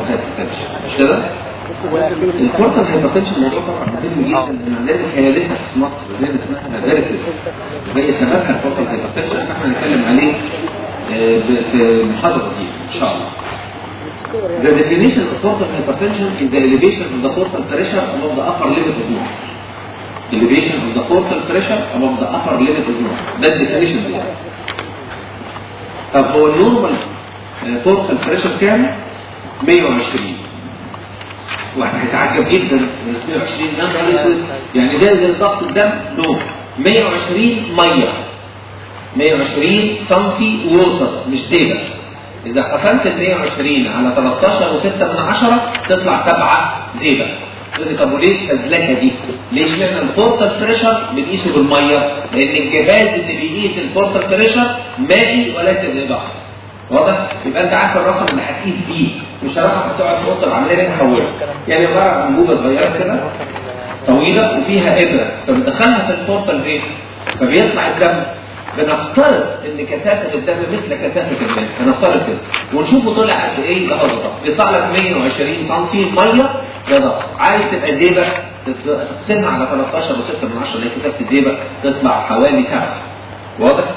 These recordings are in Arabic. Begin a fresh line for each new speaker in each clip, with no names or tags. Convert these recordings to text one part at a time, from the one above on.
هايبرتنشن مش كده؟ البورتال هايبرتنشن موضوع طبعا مهم جدا لان عندنا هي لسه في مصر زي اسمها فيرسز زي سببها البورتال هايبرتنشن احنا هنتكلم عليه في المحاضره دي ان شاء الله. The definition of portal hypertension is the elevation of the portal pressure above the upper limit of normal. Elevation of the portal pressure above the upper limit of normal. ده الديفينيشن بتاعه. طب هو النورمال portal pressure كام؟ 120. واحد هيتعجب جدا من 120 يا نهار اسود يعني زي ضغط الدم؟ نو 120 ميه 120 سنتي ووتر مش ديبه. إذا قسمت ال 120 على 13.6 تطلع 7 ديبه. تقول طب وليه الفزلكه دي؟ ليش معنى البورتال بريشر بنقيسه بالميه؟ لأن الجهاز اللي بيقيس البورتال بريشر مائي وليس بإضافة. واضح؟ يبقى أنت عارف الرقم اللي هتقيس بيه، مش رقم هتقعد في اوضه العمليه دي تحوله. يعني عباره عن انبوبه صغيره كده طويله وفيها ابره، فبتدخلها في البورتال فين؟ فبيطلع الدم. بنفترض ان كثافه الدم مثل كثافه الماء، هنفترض كده ونشوفه طلع قد ايه ده ضغط. بيطلع لك 120 سم ميه ده ضغط. عايز تبقى الديبه تقسمها على 13.6 اللي هي كثافه الديبه تطلع حوالي 7. واضح؟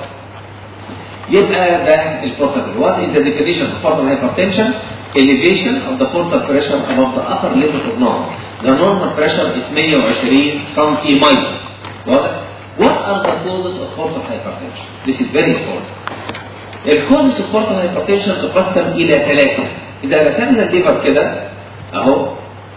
يبقى ده البورتال. What is the definition of portal hypertension? Elevation of the portal pressure above the upper limit of normal. The normal pressure is 120 سم ميه. واضح؟ What are the causes of portal hypertension? This is very important. The causes of portal hypertension تقسم إلى 3. إذا رسمنا الليفر كده أهو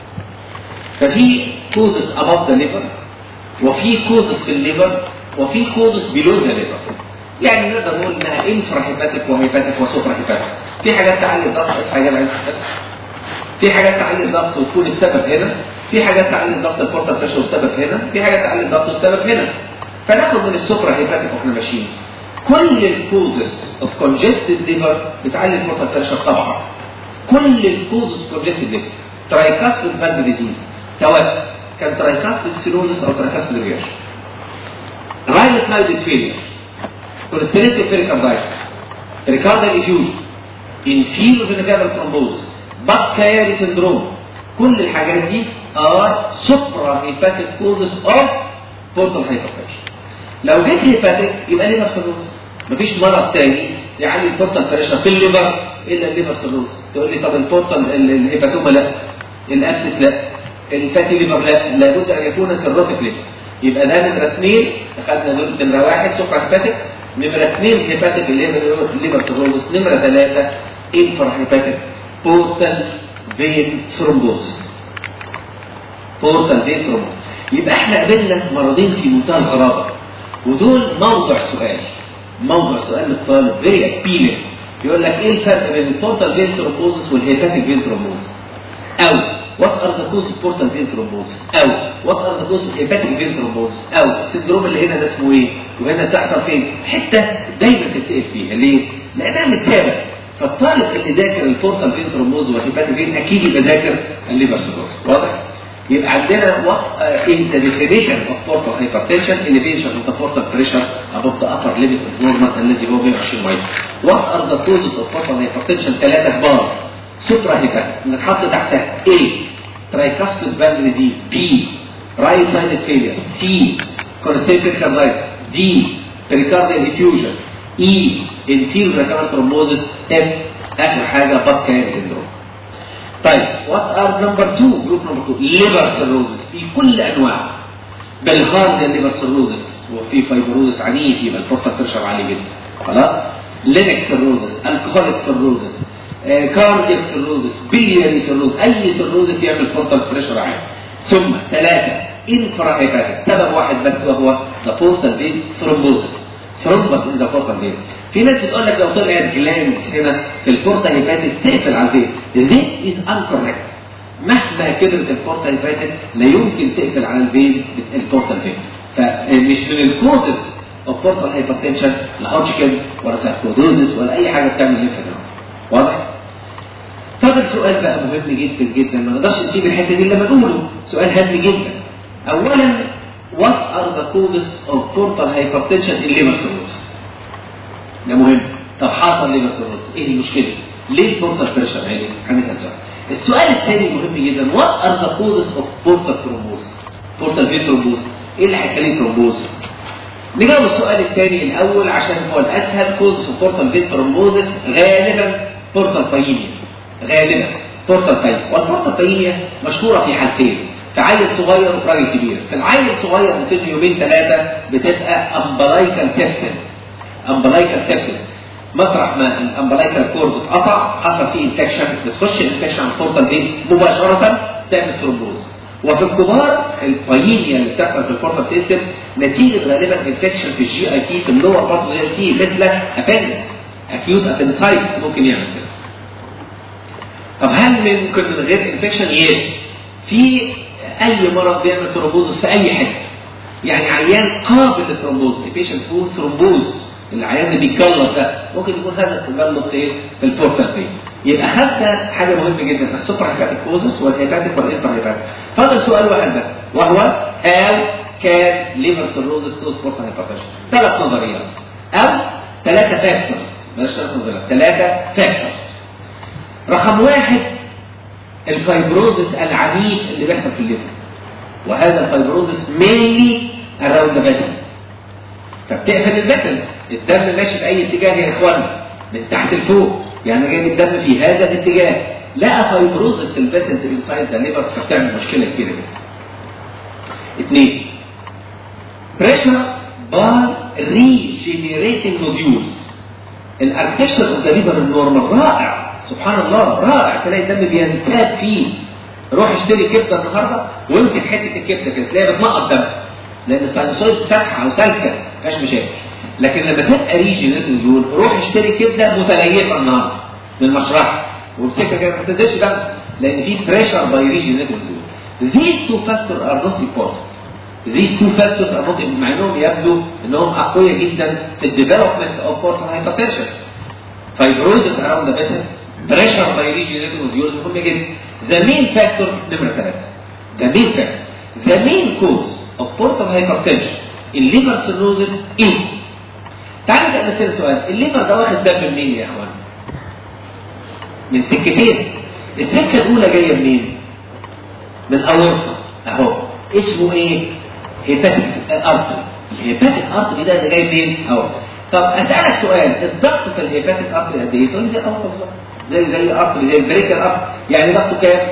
ففي causes above the liver وفي causes في الليفر وفي causes below the liver. يعني نقدر نقول انها انفرا هيباتيك وهيباتيك وسوبرا هيباتيك. في حاجات تعلي الضغط حاجات عايز في حاجات تعلي الضغط وتكون السبب هنا، في حاجات تعلي الضغط البورتال بريشر والسبب هنا، في حاجات تعلي الضغط والسبب هنا. فناخد من السوبرا هيباتيك واحنا ماشيين. كل الكوزز اوف كونجستد ليفر بتعلي البورتال بريشر طبعا. كل الكوزز كونجستد ليفر ترايكاسبيد فالف ديزيز سواء كان ترايكاسبيد سيروزس او ترايكاسبيد رياش. رايت مايلد فيلير كونستريتيف بيريكاردايتس ريكاردال افيوجن انفيرو فينيكال ثرومبوزس باكياري سندروم. كل الحاجات دي ار سوبرا هيباتيك كوزز اوف بورتال هايبرتنشن. لو جيت هيباتيك يبقى ليفر سيروز. مفيش مرض تاني يعلي البورتال بريشر في الليفر الا الليفر سيروز. تقول لي طب البورتال الهيباتوما لا، الابسس لا، الفاتي ليفر لا، لابد ان يكون سيروتيك ليفر. يبقى ده نمره 2 اخذنا نمره 1 سوبرا هيباتيك، نمرة 2 هيباتيك اللي هي الليفر سيروزس، نمرة 3 انفرا هيباتيك بورتال فين ثرومبوزس. بورتال فين ثرومبوزس. يبقى احنا قابلنا مرضين في منتهى الغرابة ودول موضع سؤال للطالب فيري ابيلينج. يقول لك ايه الفرق بين البورتال فين ثرومبوزس والهيباتيك فين ثرومبوزس؟ او what are the causes of portal vein thrombosis؟ او what are the causes of hepatic vein thrombosis؟ او السندروم اللي هنا ده اسمه ايه؟ وهنا بتحصل فين؟ حته دايما تتسال فيها، ليه؟ لانها متابع. فالطالب اللي ذاكر البورتال فين ثرومبوز والهيباتيك فين اكيد يبقى ذاكر الليفر سيروز. واضح؟ يبقى عندنا what is the definition of portal hypertension? Elevation of the portal pressure above the upper limit of normal الذي هو 120 ميه. What are the causes of portal hypertension؟ 3 كبار. سوبرا هيباتيك نحط تحتها A ترايكاسبيد فالف ديزيز، B رايت سايد فيلير، C كونستريتيف كاردايتس، D بريكارديال افيوجن، E انفيرو فينيكال ثرومبوزس، F اخر حاجه باكياري سندروم. طيب وات ار نمبر 2 جروب نمبر 2 ليفر سيروزس في كل انواع. بالهارد ليفر سيروزس وفي فايبروزس عنيف يبقى البورتال بريشر عالي جدا. خلاص؟ لينك سيروزس، الكحوليك سيروزس، كاردياك سيروزس، بيلياري سيروز، اي سيروزس يعمل بورتال بريشر عالي. ثم 3 انفرا هيباتيك سبب واحد بس وهو ذا بورتال فين ثرومبوزس. ثرومبس ان ذا بورتال فين. في ناس بتقول لك لو طلعت جلاند هنا في البورتال هيباتيك تقفل على الفين. This is incorrect. مهما كبرت البورتال هيباتيك لا يمكن تقفل على الفين البورتال فين. فمش من الكوزز اوف بورتال هايبرتنشن لا هوجكن ولا ساركودوزس ولا اي حاجه بتعمل ليمفادينوم. واضح؟ فاضل سؤال بقى مهم جدا جدا ما نقدرش نسيب الحته دي لما نقوله. سؤال هام جدا. اولا what are the causes of portal hypertension in liver cirrhosis؟ ده مهم. طب حصل liver cirrhosis ايه المشكله؟ ليه البورتال بريشر عالي؟ هنسال السؤال. السؤال الثاني مهم جدا، what are the causes of portal thrombus؟ portal vein thrombus ايه اللي هيخليه ثرومبوز؟ نجاوب السؤال الثاني الاول عشان هو الاسهل. causes of portal vein thrombosis غالبا portal painia، غالبا portal painia، والportal painia مشهوره في حالتين، في عيل صغير وراجل كبير. في العيل الصغير من سن يومين ثلاثه بتبقى umbilical sepsis. umbilical sepsis مطرح ما الامبلايكال كورد اتقطع حصل فيه انفكشن، بتخش الانفكشن على البورتال فين مباشره تعمل ثرومبوز. وفي الكبار الباينيا اللي بتحصل في البورتال سيستم نتيجه غالبا انفكشن في الجي اي تي في اللور بارت اوف الجي اي تي مثل ابندكس، اكيوت ابندسايتس ممكن يعمل كده. طب هل ممكن من غير انفكشن؟ يس. في اي مرض بيعمل ثرومبوز في اي حته، يعني عيان قابل للثرومبوز، البيشنت فيه ثرومبوز، العيان اللي بيتجلط ده ممكن يكون هذا التجلط في البورتال فين. يبقى خدنا حاجه مهمه جدا، السوبر هيباتيك كوزس والهيباتيك والانتر هيباتيك. فاضل سؤال واحد بس وهو هاو كان ليفر سيروزس كوز بورتال هيباتيشن؟ 3 نظريات او 3 فاكتورز، بلاش 3 نظريات، 3 فاكتورز. رقم 1 الفايبروزس العنيف اللي بيحصل في الليفر، وهذا الفايبروزس مينلي اراوند ذا فيسل، فبتقفل الفيسل، الدم ماشي في اي اتجاه يا اخوانا من تحت لفوق، يعني جاي الدم في هذا الاتجاه، لقى فايبروزس في الفيسل انسايد ذا ليفر فبتعمل مشكله كبيره جدا. 2 بريشر باي ريجينيريتنج نوديولز. الاركتشر اوف ذا ليفر النورمال رائع، سبحان الله رائع، تلاقي الدم بينتاب فيه. روح اشتري كبده النهارده وامسك حته الكبده كده تلاقيها بتنقط دم، لان الساينوسويد فاتحه وسالكه مفيهاش مشاكل. لكن لما تبقى ريجينيريتنج نوديول روح اشتري كبده متليفه النهارده من المشرحه وامسكها كده ما تنزلش دم، لان في بريشر باي ريجينيريتنج نوديول. These 2 factors are not important. These 2 factors are not مع انهم يبدو انهم اقوياء جدا في الديفلوبمنت اوف بورتال هايبرتنشن. فايبروزس اراوند ذا فيسل، بريشر باي ريجينيريتنج نوديولز مهم جدا. The main factor نمرة 3. The main cause of portal hypertension in liver cirrhosis is. تعالوا نسأل سؤال، الليفر ده واخد دم منين يا اخوان؟ من سكتين. السكه الاولى جايه منين؟ من اورطه اهو، اسمه ايه؟ هيباتيك ارتري. الهيباتيك ارتري ده جاي منين؟ اهو. طب اسالك سؤال، الضغط في الهيباتيك ارتري قد ايه؟ تقول لي زي الاورطه بالظبط، زي ارتري، زي البريكر ارتري، يعني ضغطه كام؟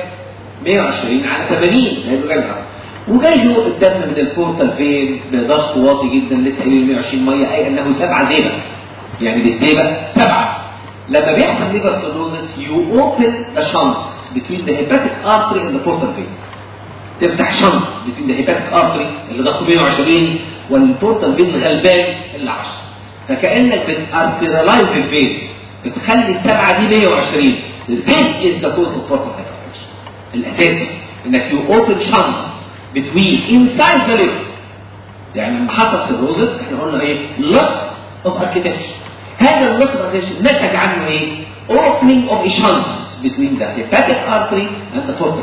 120 على 80 هيبقى جاي الارتري. وجاي له الدم من البورتال فين بضغط واطي جدا لسه قايل 120 ميه، اي انه 7 زيبه، يعني بالزيبه 7. لما بيحصل ليفر سيروزس يو اوبن ذا شانس بين ذا هيباتيك ارتري اند ذا بورتال فين. تفتح شانس بين ذا هيباتيك ارتري اللي ضغطه 120 والبورتال فين غلبان اللي 10. فكانك بتارتيرالايز الفين، بتخلي ال7 دي 120. This is the cause of portal hypertension. الاساسي انك يو اوبن شانس between inside the liver. يعني لما حصل سيروزس احنا قلنا ايه؟ loss of architecture. هذا اللوس اوف architecture نتج عنه ايه؟ opening of a chance between the hepatic artery and the portal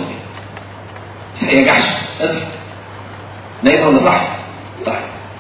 vein. يا جحش اصحى. نايم ولا صح؟ صح.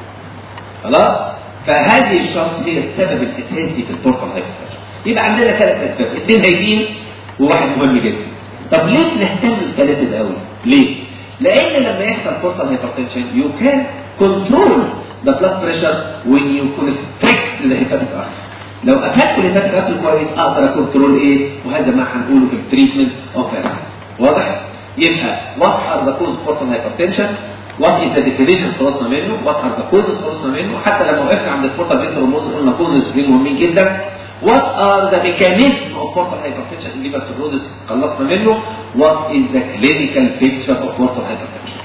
خلاص؟ فهذه الشانس هي السبب الاساسي في البورتال هايبرتنشن. يبقى عندنا 3 اسباب، 2 هايفين وواحد مهم جدا. طب ليه بنهتم ب3 الاول؟ ليه؟ لان لما يحصل portal hypertension you can control the blood pressure when you constrict the hepatic artery. لو قفلت الهيباتيك ارتري كويس اقدر اكنترول ايه؟ وهذا ما هنقوله في التريتمنت اوف هيباتيك. واضح؟ يبقى what are the causes of portal hypertension؟ what is the definition خلصنا منه؟ what are the causes خلصنا منه؟ حتى لما وقفنا عند البورتال فين ثرومبوزس قلنا causes مهمين جدا. What are the mechanisms of portal hypertension in liver cirrhosis خلصنا منه. What is the clinical picture of portal hypertension؟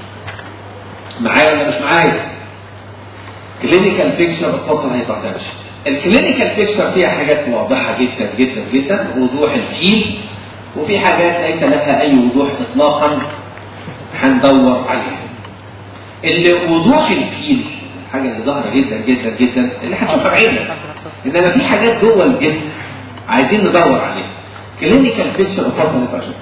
معايا ولا مش معايا؟ clinical picture of portal hypertension. الكلينيكال بيكتشر فيها حاجات واضحه جدا جدا جدا، وضوح الفيل، وفي حاجات ليس لها اي وضوح اطلاقا هندور عليها. اللي وضوح الفيل حاجه اللي ظاهره جدا جدا جدا اللي هتشوفها بعينك، انما في حاجات جوه الجسم عايزين ندور عليها. كلينيكال بيكتشر اوف بورتال هايبرتنشن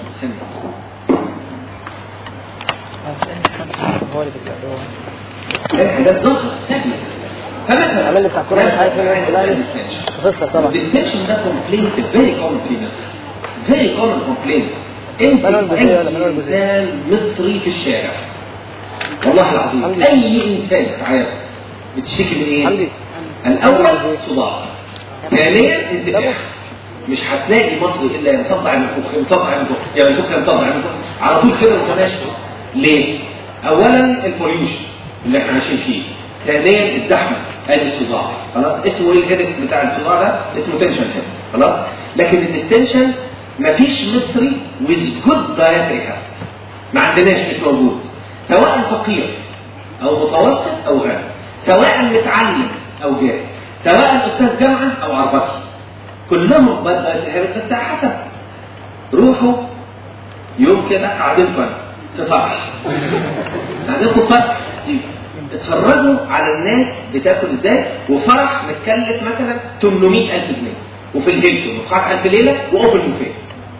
حاجات ظاهره سهله. فمثلا
عمل لي بتاع كوره مش عارف مين
طبعا الديستنشن ده كومبلين فيري كومن فينا، فيري كومن كومبلين. امسك اي انسان مصري في الشارع والله العظيم اي انسان في العالم بتشتكي من ايه؟ الاول صداع، ثانيا انتفاخ. مش هتلاقي مصري الا ينصدع ينفخ ينصدع ينفخ ينفخ ينصدع ينفخ على طول كده متماشي. ليه؟ اولا البوليوشن اللي احنا عايشين فيه، ثانيا الزحمه، ادي الصداع. خلاص اسمه ايه الهدف بتاع الصداع ده؟ اسمه تنشن هيد. خلاص. لكن الديستنشن مفيش مصري with good dietary habit، ما عندناش، مش موجود، سواء فقير او متوسط او غني، سواء متعلم او جاهل، سواء استاذ جامعه او عربجي، كلهم بس حسب. روحوا يوم كده قاعدين في فرح قاعدين في فرح اتفرجوا على الناس بتاكل ازاي، وفرح متكلف مثلا 800,000 جنيه وفي الهيلتون وفرح 1000 ليله واوبن بوفيه.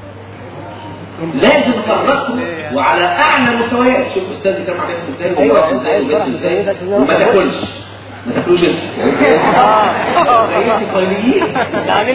لازم افرجكم وعلى اعلى مستويات. شوف استاذ كان عامل ازاي وبيعمل ازاي وما تاكلش، ما تاكلوش انت
عاملين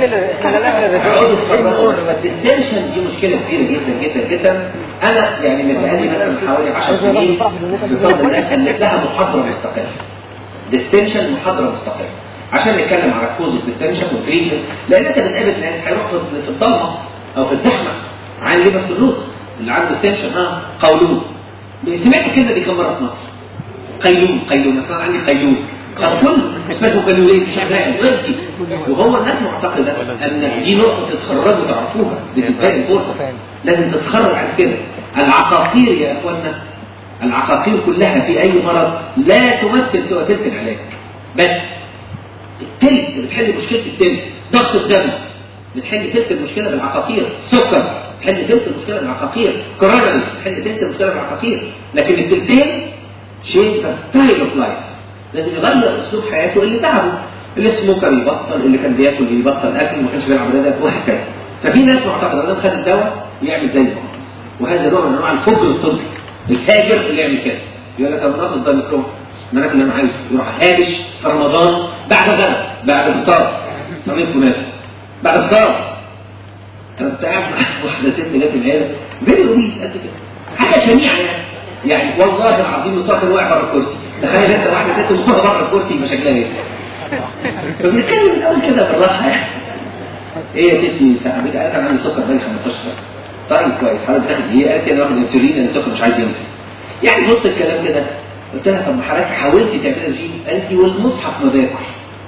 التنشن دي مشكله كبيره جدا جدا جدا. انا يعني من بقالي مثلا حوالي 10 سنين بفضل الله خليت لها محاضره مستقله، ديستنشن محاضره مستقله عشان نتكلم على كوز الديستنشن والتريتمنت. لان انت بتقابل ناس هيروح في الضلمه او في الزحمه عن ليبر سيروز اللي عنده ديستنشن قولون. سمعت الكلمه دي كم مره في مصر؟ قيلون اصلا عندي قيلون كل اسمه قيلولين شغال غلطي. وهو الناس معتقده ان دي نقطه تتخرجوا تعرفوها بالنسبه البورصه، لازم تتخرج عن كده. العقاقير يا اخوانا، العقاقير كلها في اي مرض لا تمثل سوى تلك العلاج بس. التلك بتحل مشكله التلك، ضغط الدم بتحل تلك المشكله بالعقاقير، سكر بتحل تلك المشكله بالعقاقير، كورونري بتحل تلك المشكله بالعقاقير. لكن التلتين شيء ستايل اوف لايف، لازم يغير اسلوب حياته اللي تعبه. اللي سموكر يبطل، اللي كان بياكل يبطل اكل، ما كانش بيلعب رياضه وهكذا. ففي ناس معتقده ان خد الدواء يعمل زيه، وهذا نوع من انواع الفجر الطبي الهاجر اللي يعمل كده. يقول لك انا ناخد دايميكرون ما ناكل اللي انا عايزه، يروح هابش في رمضان بعد غدا بعد الفطار طبيب كنافه بعد الفطار. انا كنت قاعد مع واحده ست جت العياده فيديو ريس قد كده حاجه شنيعه يعني والله العظيم مسافر واقع بره الكرسي. تخيل انت واحده ست مسافر بره الكرسي مشاكلها ايه؟ فبنتكلم من الاول كده بالراحه. ايه يا ستي صاحبتي قالت انا عندي سكر بقالي 15 سنه. طيب كويس حضرتك تاخد ايه؟ قالت انا واخد انسولين لان السكر مش عايز ينزل. يعني نص الكلام كده. قلت لها طب ما حضرتك حاولتي تعملي رجيم؟ قالت لي والمصحف ما باكل.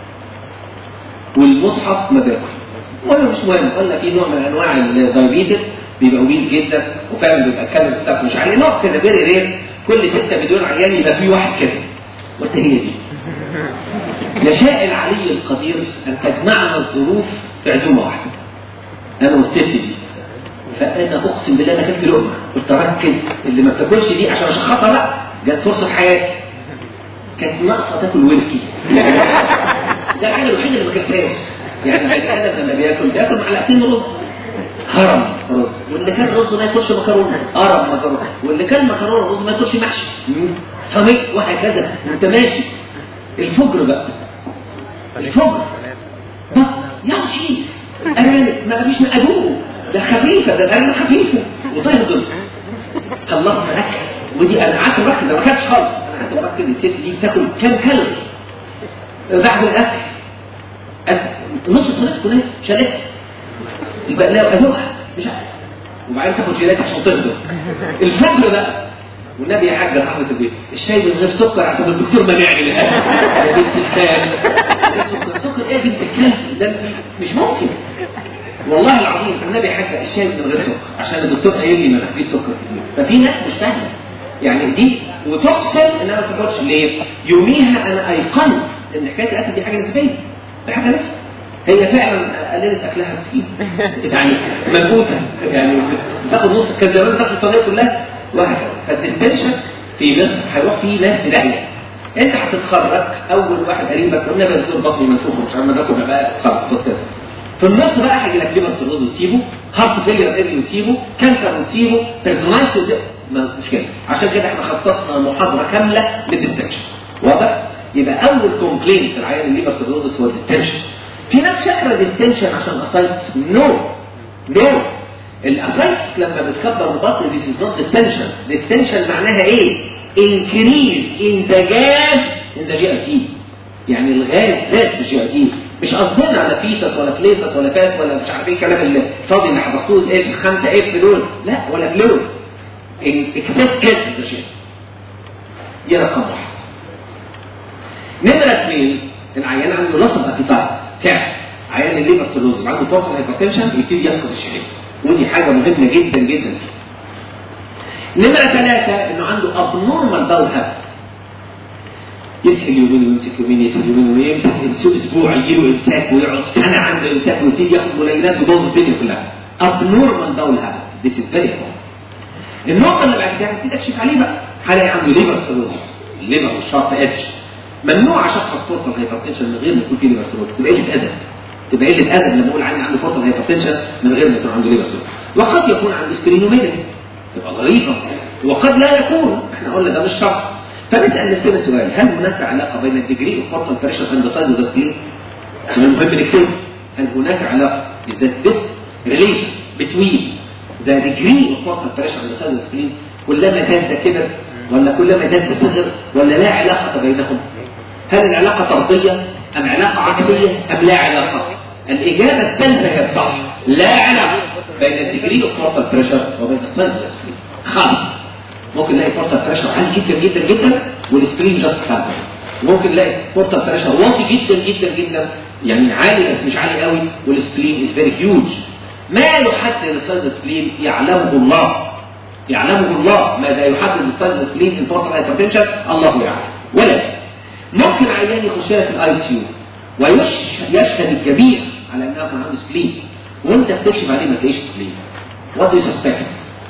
والمصحف ما باكل. ولا مش مهم، قلنا في نوع من انواع الدايابيتس بيبقى ويل جدا وفعلا بيبقى الكالوريز بتاعته مش عاليه، نوع كده فيري رير، كل 6 مليون عيان يبقى في واحد كده. قلت هي دي. يشاء العلي القدير ان تجمعنا الظروف في عزومه واحده. انا والست دي. فانا اقسم بالله انا كلت لقمه، قلت ركز اللي ما بتاكلش دي عشان اشخصها بقى، جت فرصه حياتي. كانت ناقصه تاكل وركي. ده الحاجه الوحيده اللي ما كلتهاش. يعني البني ادم لما بياكل معلقتين رز، هرم رز، واللي كان رز ما ياكلش مكرونه، هرم مكرونه، واللي كان مكرونه رز ما ياكلش محشي، صميت وهكذا وانت ماشي. الفجر بقى، الفجر يمشي ارانب ما فيش مقادوره، ده خفيفه، ده الارانب خفيفه وتهضم. خلصنا اكل، ودي انا قعدت مركز، ما كانتش خالص، انا قعدت مركز الست دي تاكل كام كالوري بعد الاكل. نص صينيه كنافه شالت يبقى لا ادوقها مش عارف، وبعدين تاخد جيلات عشان تهضم. الفجر بقى والنبي يا حاجه صاحبه البيت الشاي من غير سكر عشان الدكتور منعني للاسف. يا بنت الكلب سكر ايه يا بنت الكلب؟ ده مش ممكن والله العظيم. النبي يا حاجه الشاي من غير سكر عشان الدكتور قايل لي ما تاخديش سكر. ففي ناس مش فاهمه يعني دي، وتقسم انها ما تاخدش. ليه؟ يوميها انا ايقنت ان حكايه الاكل دي حاجه نسبيه، دي حاجه نسبيه. هي فعلا قللت اكلها مسكين يعني منقوطه، يعني تاخد نص كان زمان تاخد الصينيه كلها وهكذا. فالديستنشن في مصر هيروح فيه ناس في داهيه. انت هتتخرج اول واحد قريبك قلنا بنزور بطني منفوخ مش عارف ناكل بقى خلاص بس. في النص بقى هيجي لك ليفر سيروز وتسيبه، هارت فيلير وتسيبه، كانسر وتسيبه، بيرسونايتس مش كده. عشان كده احنا خصصنا محاضره كامله للديستنشن. واضح؟ يبقى اول كومبلين في العيان الليفر سيروز هو الديستنشن. في ناس فاكره الديستنشن عشان اسايتس. نو الابايتس لما بتكبر البطن دي is not distension. distension معناها ايه؟ increase in the gas in the GIT. يعني الغاز زاد في الجي اي تي. مش قصدنا على فيتس ولا فليتس ولا فات ولا مش عارف ايه الكلام اللي فاضي اللي حفظتوه الاف 5 اف دول، لا، ولا فلويد. اكسس كاس في الجي. دي رقم واحد. نمرة 2 العيان عنده لصق ابيتايت كام؟ عيان الليفر سيروز عنده بورتال هايبرتنشن يبتدي يفقد الشهيه، ودي حاجه مهمه جدا جدا. نمرة 3 انه عنده ابنورمال باول هابت، يسحب يومين ويمسك يومين، يسحب يومين ويمسك اسبوع يجيله امساك ويقعد سنه عنده امساك ويبتدي ياخد ملينات ويبوظ الدنيا كلها. ابنورمال باول هابت، ذيس از فيري كومن. النقطه اللي بعد كده هتبتدي تكشف عليه بقى، هلاقي عنده ليفر سيروز، الليفر والشارب ايدج. ممنوع اشخص بورتال هايبرتنشن من غير ما يكون فيه ليفر سيروز، تبقى قله ادب. تبقى قله ادب لما اقول عنده بورتال هايبرتنشن من غير ما يكون عنده ليفر سيروز. وقد يكون عنده سكرينوميجالي، تبقى ظريفه، وقد لا يكون، احنا قلنا ده مش شرط. فنسال نفسنا سؤال، هل هناك علاقه بين الديجري اوف بورتال بريشر اند سايز اوف ذا سبلين؟ سؤال مهم نكتبه. هل هناك علاقه is that this relation between the degree of portal pressure and the size of the spleen؟ كلما زاد كبر ولا كلما زاد صغر ولا لا علاقه بينهم؟ هل العلاقه طرديه ام علاقه عكسيه ام لا علاقه؟ الاجابه الثالثه هي الصح، لا علاقه بين الديجري اوف بورتال بريشر وبين السايز اوف ذا سبلين خالص. ممكن نلاقي بورتال بريشر عالي جدا جدا جدا والسبلين جاست فات. ممكن نلاقي بورتال بريشر واطي جدا جدا جدا، يعني عالي بس مش عالي قوي، والسبلين از فيري هيوج. ما يحدد السايز السبلين يعلمه الله، يعلمه الله. ماذا يحدد السايز السبلين في البورتال هايبرتنشن؟ الله يعلم. ولكن ممكن عيان يخش في الاي سي يو ويشهد الجميع على انه كان عنده سبلين، وانت بتكشف عليه ما تلاقيش سبلين. وات دو يو سسبكت؟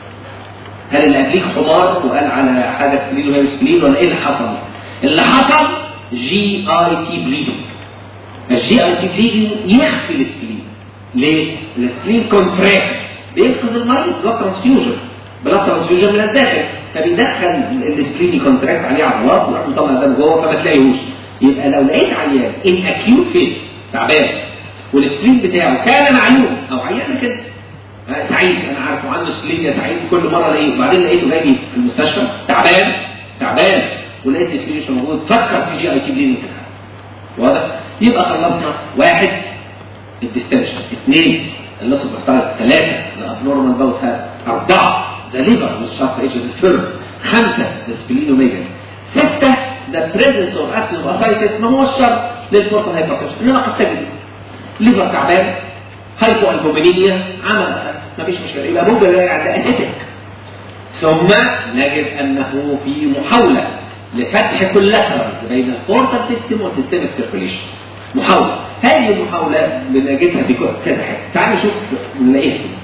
هل اللي قبليك حمار وقال على حاجه سبلين وهي سبلين، ولا ايه اللي حصل؟ اللي حصل جي اي تي بليدنج. الجي اي تي بليدنج يخفي السبلين. ليه؟ السبلين كونتراكت، بيفقد المريض بلاد ترانسفيوجن من الداخل، فبيدخل السبلين كونتراكت عليه عضلات ويروح مطلع دم جوه فما تلاقيهوش. يبقى لو لقيت عيان ان اكيوت فيت تعبان والسبلين بتاعه كان معلوم، او عيان كده سعيد انا عارفه عنده سبلين يا سعيد كل مره الاقيه، وبعدين لقيته جاي في المستشفى تعبان ولقيت السبلين مش موجود، فكر في جي اي تي بليدنج. واضح؟ يبقى خلصنا 1 الديستنشن، 2 اللصق محترق، 3 الابنورمال باوت هاب، 4 ذا ليفر والشارب ايدج الفيرم، 5 السبلينوميجالي، 6 ذا بريزنس اوف اكسس اوف اسايتس. ما هو الشرط للبورتال هايبرتنشن، انما قد تجد ليفر تعبان، هايبو البومينيا، عمل مفيش مشكله، يبقى ممكن نلاقي عندها اتيتك. ثم نجد انه في محاوله لفتح كولاترال بين البورتال سيستم والسيستميك سيركيوليشن. محاوله، هذه المحاوله بنجدها في كذا حاجه. تعالوا نشوف نلاقيها فين.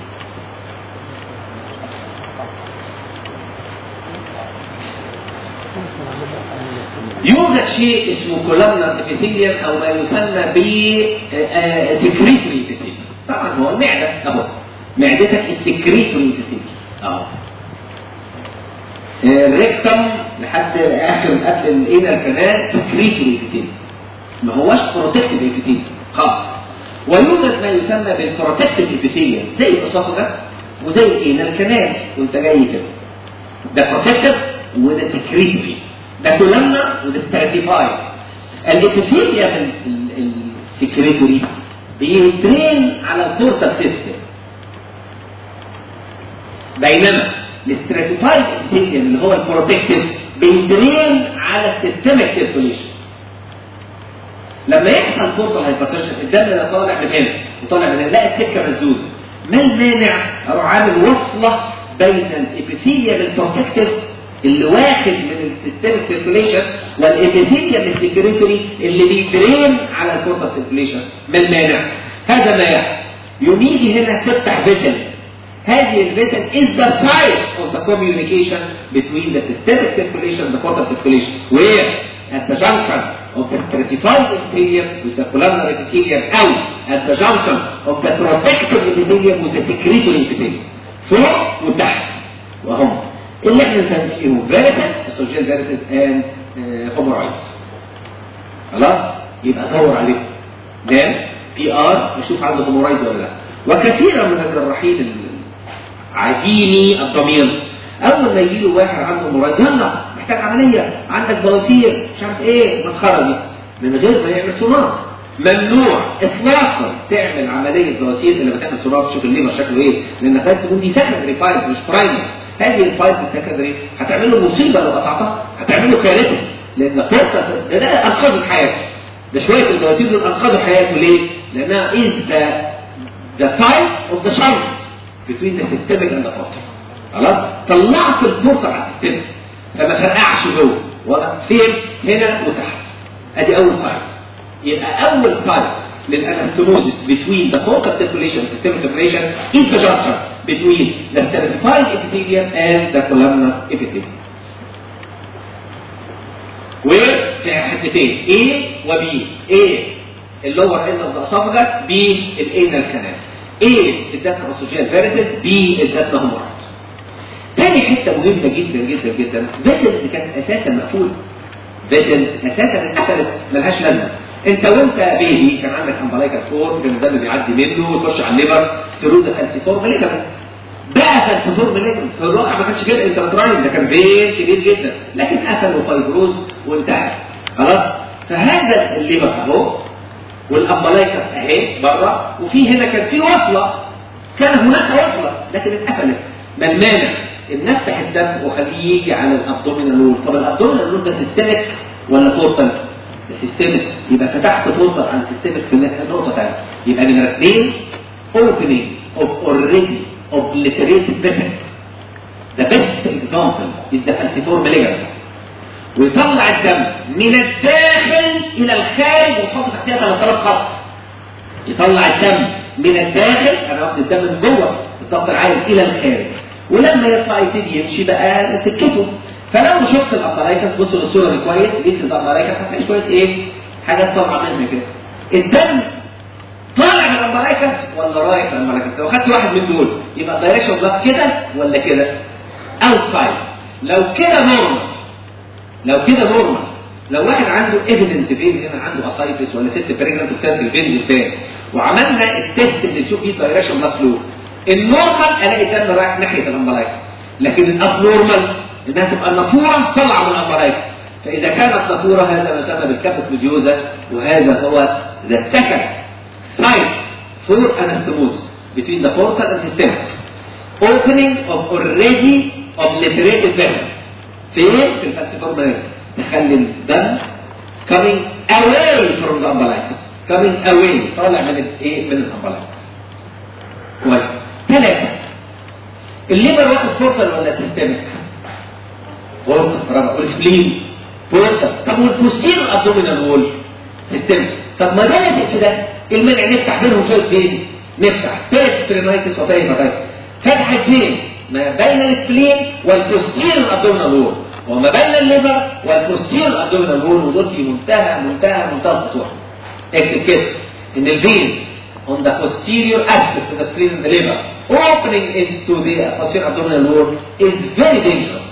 يوجد شيء اسمه كولامنر ابيثيليوم او ما يسمى ب سكريتوري ابيثيليوم. طبعا هو المعده اهو، معدتك السكريتوري ابيثيليوم اهو، الريكتم لحد اخر قبل الانال كانال سكريتوري ابيثيليوم، ما هوش بروتكتيف ابيثيليوم خالص. ويوجد ما يسمى بالبروتكتيف ابيثيليوم زي الاسوفاجس وزي الانال كانال وانت جاي كده، ده بروتكتيف وده سكريتوري، ده كولامنا وده ستراتيفايد. الابيثيليوم السكريتوري بيدرين على البورتال سيستم، بينما الاستراتيفايد ابيثيليوم اللي هو البروتكتيف بيدرين على السيستميك سيركيوليشن. لما يحصل بورتال هايبرتنشن الدم ده طالع من هنا وطالع من هنا، لا السكه مسدوده، ما المانع اروح عامل وصله بين الابيثيليوم البروتكتيف اللي واخد من السيستم سيركيوليشن والابيثيليوم السكريتوري اللي بيدرين على البورتال سيركيوليشن. ما المانع؟ هذا ما يحصل، يوم يجي هنا تفتح فيسل، هذه الفيسل is the site of the communication between the systemic circulation and the portal circulation, where at the junction of the stratified epithelium with the columnar epithelium أو at the junction of the protective epithelium with the secretory epithelium، فوق وتحت. وهم اللي احنا نسميهم فيرتس، السوجيال فيرتس and هومورايدز. خلاص؟ يبقى دور عليهم ده بي ار نشوف عنده هومورايدز ولا لا. وكثيرا من الجراحين عديمي الضمير. اول ما يجي له واحد عنده مرض يلا محتاج عمليه، عندك بواسير مش عارف ايه، مسخره من غير ما يعمل سونار. ممنوع اطلاقا تعمل عمليه بواسير الا ما تعمل سونار تشوف الليفر شكله ايه، لان لازم تكون دي سكندري فايلز مش برايمري. هذه الفايلز السكندري هتعمل له مصيبه لو قطعتها، هتعمل له كارثه، لان فرصه ده انقذت حياته. ده شويه البواسير دول انقذوا حياته. ليه؟ لانها is the site of the shunt between the systemic and the portal. خلاص؟ طلعت البورتال على السيستم فما فرقعش جوه ولا فين، هنا وتحت. ادي اول سايت. يبقى اول سايت للانستموزس between the portal circulation and systemic circulation is the junction between the stratified epithelium and the columnar epithelium. وفي حتتين A و B. A اللور end of the esophagus، B الانال كانال. A ادتنا اسوشيال فيرسز، B ادتنا هومورز. تاني حته مهمه جدا جدا جدا، فيسل اللي كانت اساسا مقفوله. فيسل اساسا اتقفلت ملهاش لازمه. انت وانت بيبي كان عندك امبلايكال فورم، كان الدم بيعدي منه ويخش على الليفر ثرو ذا فالسيفورم ليجمنت. بقى فالسيفورم ليجمنت في الواقع ما كانش كده، انت بتراين ده كان فين كبير جدا، لكن قفل وفايبروز وانتهى. خلاص؟ فهذا الليفر اهو والامبلايكال اهي بره، وفي هنا كان في وصله، كان هناك وصله لكن اتقفلت. ما المانع ان نفتح الدم وخليه يجي على الابدومينال وول؟ طب الابدومينال وول ده سيستمك ولا بورتال؟ سيستمك. يبقى فتحت بورتال على السيستمك في نقطه ثانيه. يبقى نمره 2 opening of already obliterated vessels. The best example is the falciform ligament. ويطلع الدم من الداخل الى الخارج ويحط تحتها 3000 خط. يطلع الدم من الداخل، انا واخد الدم من جوه الضغط العالي الى الخارج، ولما يطلع يبتدي يمشي بقى سكته. فلو شفت الابلايكس، بصوا للصوره دي كويس، دي الابلايكس هتلاقي شويه ايه؟ حاجات طالعه منها كده. الدم طالع من الابلايكس ولا رايح للابلايكس؟ لو خدت واحد من دول يبقى الدايركشن بلاد كده ولا كده؟ اوتسايد. لو كده نورمال، لو كده نورمال. لو واحد عنده ايفيدنت فين هنا، عنده اسايتس ولا ست بريجننت وكانت الفين الثاني، وعملنا التست اللي نشوف فيه الدايركشن بلاد فلو، النورمال الاقي الدم رايح ناحيه الامبلايكس، لكن الابنورمال انها تبقى نافوره طالعه من الامبلايكس. فاذا كانت نافوره هذا ما يسمى بالكابوتيديوزا، وهذا هو ذا سكند سايت فور انستموز between the portal and system. Opening of already obliterated vessels. فين؟ في الفالسيفورم ليجمنت. تخلي الدم coming away from the umbilicus. coming away، طالع من الايه؟ من الامبلايكس. كويس. 3 الليبر واخد بورتال ولا سيستمك؟ بورتال. برافو. والسبلين بورتال. طب والبوستيريور ابدومينال وول سيستمك. طب ما ده كده المنع نفتح بينهم شويه فين؟ نفتح بيرسترينايتس وبيريفاتايتس. فتحت فين؟ ما بين السبلين والبوستيريور ابدومينال وول، وما بين الليبر والبوستيريور ابدومينال وول، ودول في منتهى الخطوره. اكتب كده ان الفين on the posterior aspect of the spleen and the liver opening into the posterior abdominal wall is very dangerous.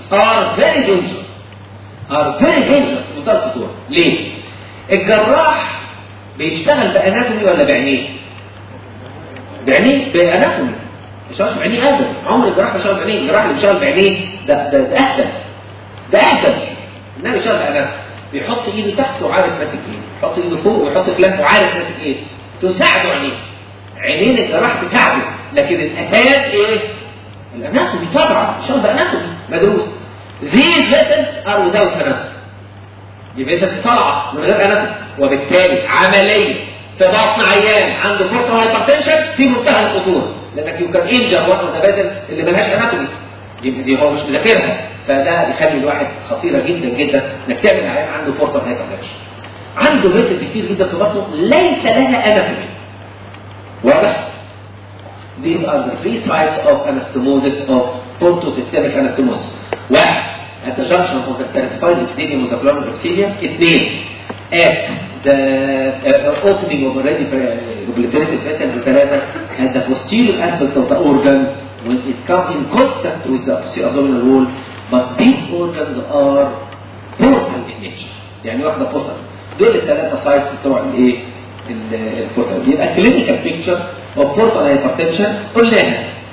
منتهى الخطوره. ليه؟ الجراح بيشتغل باناتومي ولا بعينيه؟ بعينيه، باناتومي. مش بيشتغل بعينيه ابدا. عمر الجراح ما بيشتغل بعينيه. الجراح اللي بيشتغل بعينيه ده اهدى. انما بيشتغل باناتومي. بيحط ايده تحت وعارف ماسك ايه، يحط ايده فوق ويحط كلام وعارف ماسك ايه، تساعده عينين الجراح بتاعته. لكن الاساس ايه؟ الاناتومي. طبعا بيشتغل باناتومي مدروس. These vessels are without anatomy. دي vessels طالعه من غير اناتومي، وبالتالي عمليه في بطن عيان عنده بورتال هايبرتنشن في منتهى الخطوره، لانك يمكن انجر واحد من الفيسل اللي ملهاش اناتومي، دي هو مش مذاكرها. فده بيخلي الواحد خطيره جدا جدا انك تعمل عيان عنده بورتال هايبرتنشن، عنده فيسل كتير جدا في بطنه ليس لها اناتومي. واضح؟ These are the 3 sites of anastomosis of portosystemic anastomosis. 1 at the junction of the stratified epithelium with the columnar epithelium. 2 at the opening of already obliterated vessels. 3 at the posterior aspect of the organs when it comes in contact with the abdominal wall. But these organs are portal in nature. يعني واخده portal. دول ال3 sites بتوع الايه؟ البورتال. يبقى clinical picture of portal hypertension قلناها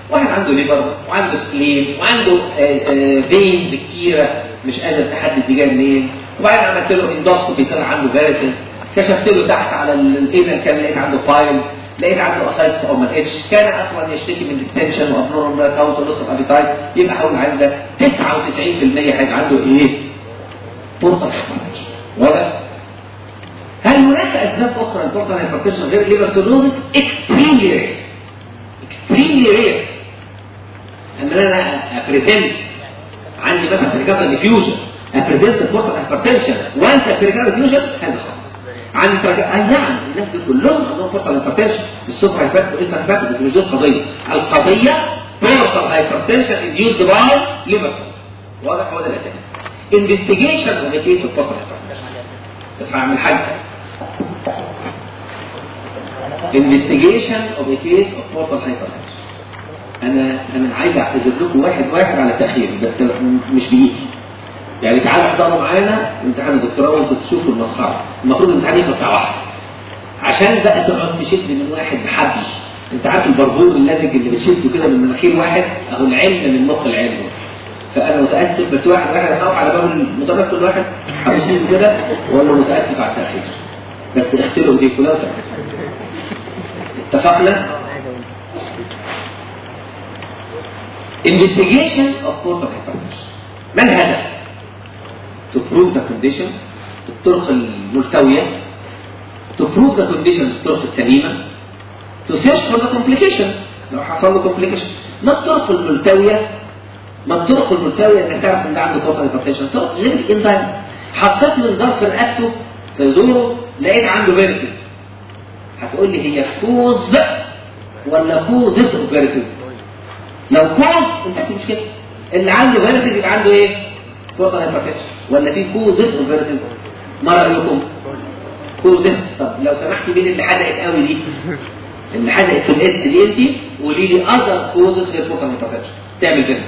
واحد عنده ليبر وعنده سبلين وعنده فينز كتيره مش قادر تحدد دي جايه منين، وبعدين عملت له اندوسكوبي طلع عنده فيريتس، كشفت له تحت على الايدن كان لقيت عنده بايل، لقيت عنده اسايتس او ما اتش، كان اصلا يشتكي من ديستنشن وابنورمال كاونت ولوس اوف ابيتايت، يبقى حول عنده 99% هيبقى عنده ايه؟ بورتال هايبرتنشن. واضح؟ هل هناك اسباب اخرى للبورتال هايبرتنشن غير الليفر سيروزس؟ اكستريملي رير. اكستريملي رير. ان انا ابريفنت عندي مثلا بريكاردال ديفيوجن، ابريفنت البورتال هايبرتنشن وانت بريكاردال ديفيوجن، هذا خطأ. عن نعم الناس دول كلهم عندهم بورتال هايبرتنشن، السوبر هايبرتنشن والانتر بس مش دي القضيه. القضيه بورتال هايبرتنشن انديوسد باي ليفر سيروزس. واضح؟ هو ده الاساس. انفستيجيشن اوف ذا كيس اوف بورتال هايبرتنشن. اسمع من الحاج. investigation of a case of portal hypertension. أنا عايز أعتذر لكم واحد على تأخير، بس مش بإيدي. يعني تعالوا احضروا معانا امتحان الدكتوراه وانتوا تشوفوا المسخرة. المفروض الامتحان يخلص الساعة 1 عشان بقى تقعد تشد من واحد بحبل. أنت عارف البربور اللزج اللي بتشده كده من مناخير واحد، أهو العلم من مخ العلم. فأنا متأسف، بس واحد هيقف على باب المدرج كل واحد هيشيل كده وأنا متأسف على التأخير. بس اختلوا دي كلها اتفقنا؟ investigation of portal hypertension. ما الهدف؟ to prove the condition، الطرق الملتوية، to prove the condition الطرق السليمة، to search for the complication لو حصل له complication. ما الطرق الملتوية؟ انك تعرف ان ده عنده portal hypertension. طرق غير الانزيم. حطيت من ظرف رئته في زوره لقيت عنده فيرتيج، هتقول لي هي كوز ولا كوزس اوف فيرتيج؟ لو كوز انت مش كده، اللي عنده فيرتيج يبقى عنده ايه؟ بورتال هايبرتنشن. ولا في كوزس اوف فيرتيج؟ ما رايكم؟ كوزس. طب لو سمحتي مين اللي حدقت قوي دي؟ اللي حدقت في الاس دي انت قولي لي اذر كوزس غير بورتال هايبرتنشن تعمل فيرتيج.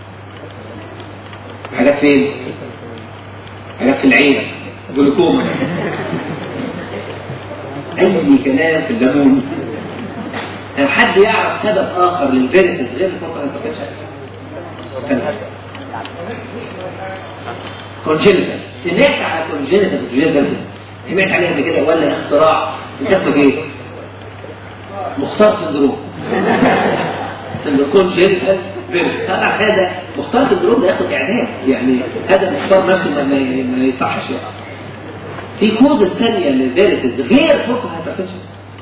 حاجات فين؟ حاجات في العين، جلوكوما، اي كلام في الليمون. حد يعرف سبب اخر للفيرتيج غير البورتال هايبرتنشن؟ كونجينيتال. سمعت على كونجينيتال فيرتيج؟ سمعت عليها قبل كده ولا اختراع؟ بتسمى ايه؟ مختار سندروم. كونجينيتال فيرتيج. طبعا هذا مختار سندروم ده ياخد اعدام، يعني هذا مختار نفسه ما يصحش. في كود الثانية للفيرتيج غير بورتال هايبرتنشن.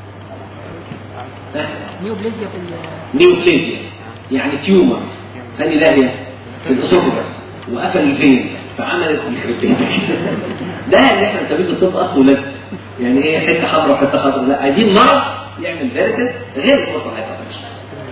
نيوبليزيا يعني تيومر ثاني لاهية في الاسوفجس وقفل الفين فعملت الخربيتك. ده اللي احنا بنسميه في الطب اصله لازم، يعني ايه حته حمراء وحته خضراء. لا، عايزين مرض يعمل فيرتيج غير بورتال هايبرتنشن.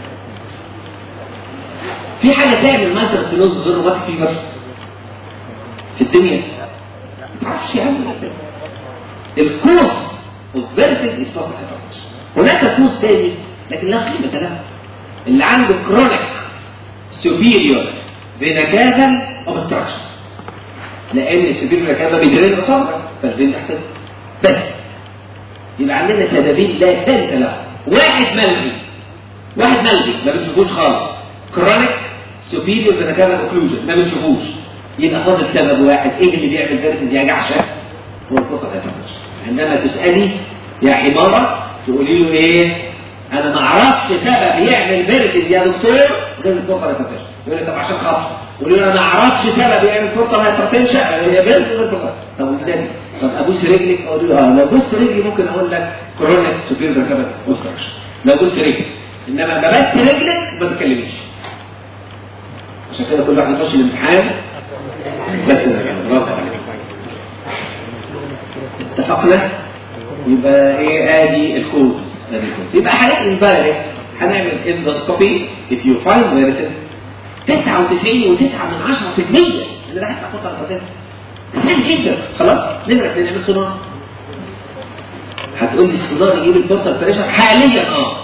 في حاجه تعمل مايتر سيلوز غير روماتيك فيبر في الدنيا؟ ما تعرفش يعمل الكوز اوف فيرتيج از بورتال هايبرتنشن. هناك كوز ثاني لكن لا قيمه له، اللي عنده كرونيك سوبيريور فينا كافا اوبستراكشن، لان السوبيريور فينا كافا بيجري الاصابه فالفين تحت بس. يبقى عندنا سببين لا ثالث له. واحد ملغي ما بنشوفوش خالص، كرونيك سوبيريور فينا كافا اوكلوجن ما بنشوفوش. يبقى فاضل سبب واحد، ايه اللي بيعمل فيرتيج يا جعشه؟ هو البورتال هايبرتنشن. عندما تسالي يا حماره تقولي له ايه؟ انا ما اعرفش سبب يعمل فيرتيج يا دكتور غير البورتال هايبرتنشن. يقول لي طب عشان خاطر. يقول لي انا ما اعرفش سبب يعمل بورتال هايبرتنشن هي فيرتيج غير البورتال. طب ازاي؟ طب ابوس رجلك؟ اقول له لو بوست رجلي ممكن اقول لك كرونيك سوبيريور فينا كافا اوبستراكشن لو بوست رجلك، انما ما بس رجلك ما تتكلميش. عشان كده كل واحد يخش الامتحان بس برافو عليك. اتفقنا؟ يبقى ايه ادي الكوز. يبقى حالات انفايركت هنعمل اندوسكوبي if you find vertigo 99.9% اللي راح تاخد الفتاه سهل جدا. خلاص نبدا نعمل سونار. هتقول لي السونار يجيب البورتال بريشر حاليا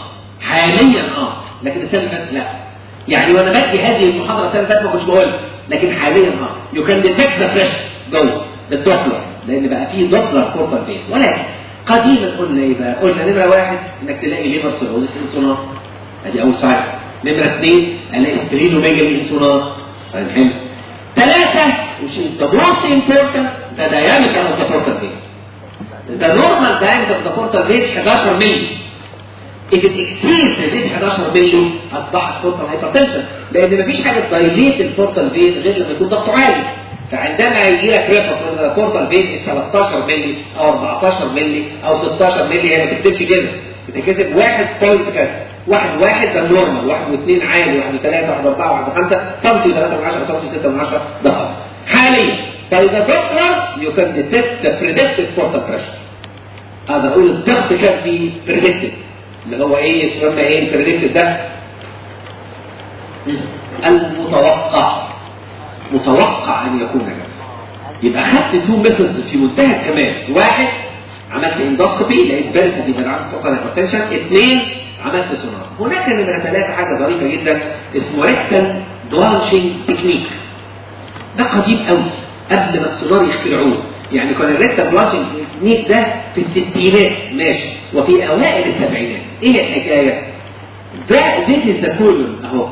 لكن السنه اللي فاتت لا. يعني وانا بدي هذه المحاضره السنه اللي فاتت ما كنتش بقول، لكن حاليا يو كان ديتكت ذا بريشر جوه الدوبلر، لان بقى فيه دوبلر بورتال فين. ولكن قديما قلنا ايه بقى؟ قلنا نمره واحد انك تلاقي ليفر سيروزس انسونار، ادي اول سايد. نمرة 2 الاقي سبلينوميجالي انسونار. طيب حلو. 3 which is the most important the diameter of the portal vein. The normal diameter of the portal vein 11 مللي. If it exceeds this 11 مللي اصبحت portal hypertension، لان مفيش حاجه تدايليت البورتال فين غير لما يكون ضغطه عالي. فعندما يجي لك ريفرنس البورتال فين 13 مللي او 14 مللي او 16 مللي، هي ما تكتبش كده، بتكتب 1.1 ده النورمال، 1 و2 عالي، 1 و3، 1 و4، 1 و5 سم، 3 من 10 سم، 6 من 10 ده حاليا. فاذا فكر you can detect the predicted portal pressure. هذا اقول الضغط كان في predicted اللي هو ايه يسمى ايه البريدكتيف ده؟ متوقع ان يكون كذا. يبقى اخذت 2 ميثودز في منتهى الكمال. 1 عملت اندوسكوبي لقيت بارسه في دراعات فوق الهايبرتنشن. 2 عملت سونار. هناك نمرة 3 حاجه ظريفه جدا اسمه ريكتال بلانشنج تكنيك. ده قديم قوي قبل ما السونار يخترعوه. يعني كان الريكتال بلانشنج تكنيك ده في الستينات ماشي وفي اوائل السبعينات. ايه الحكايه؟ ده this is the colon اهو.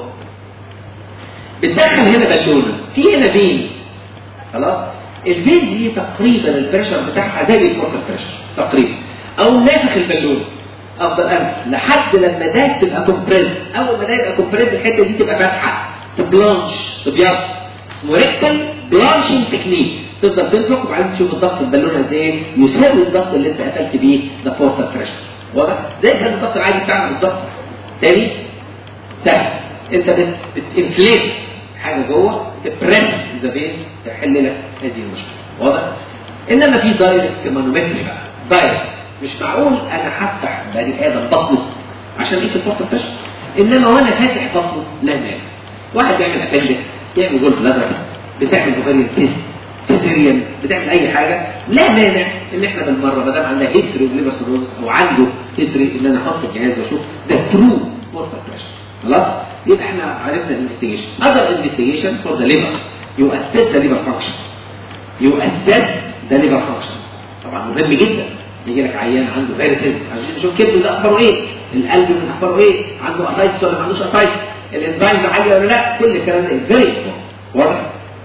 بتدخل هنا بالونه، في هنا فين. خلاص؟ الفين دي تقريبا البريشر بتاعها زي البورتال بريشر تقريبا، او نافخ البالونه. افضل انف لحد لما ده تبقى كومبريس. اول ما ده يبقى كومبريس الحته دي تبقى فاتحه تبلانش تبيض. اسمه ريكتال بلانشنج تكنيك. تفضل تنفخ وبعدين تشوف الضغط البالونه قد ايه يساوي الضغط اللي انت قفلت بيه ده بورتال بريشر. واضح؟ زي كان الضغط العادي بتاعنا بالضبط. تاني سهل، انت بتنفليت حاجه جوه تبريس ذا فين تحل لك هذه المشكله. واضح؟ انما في دايركت مانومتري بقى. دايركت مش معقول انا هفتح بني ادم بطنه عشان اقيس الضغط البشري، انما وانا فاتح بطنه لا مانع. واحد بيعمل ابندكس، يعمل جولف بلادر، بتعمل اوفريان تيست، سيزيريان، بتعمل اي حاجه، لا مانع ان احنا بالمره ما دام عندنا هيستوري اوف ليفر سيروزس او عنده هيستوري ان انا احط الجهاز واشوف ده ترو بورتال بريشر. خلاص؟ يبقى احنا عرفنا الانفستيجيشن. اذر انفستيجيشن فور ذا ليفر يو اسس ذا ليفر فانكشن. يو اسس ذا ليفر فانكشن. طبعا مهم جدا. يجي لك عيان عنده فيروسز عشان نشوف كبده ده اخباره ايه؟ القلب من اخباره ايه؟ عنده اتايتس ولا ما عندوش اتايتس؟ الانزيم عاليه ولا لا؟ كل الكلام ده فيري واضح؟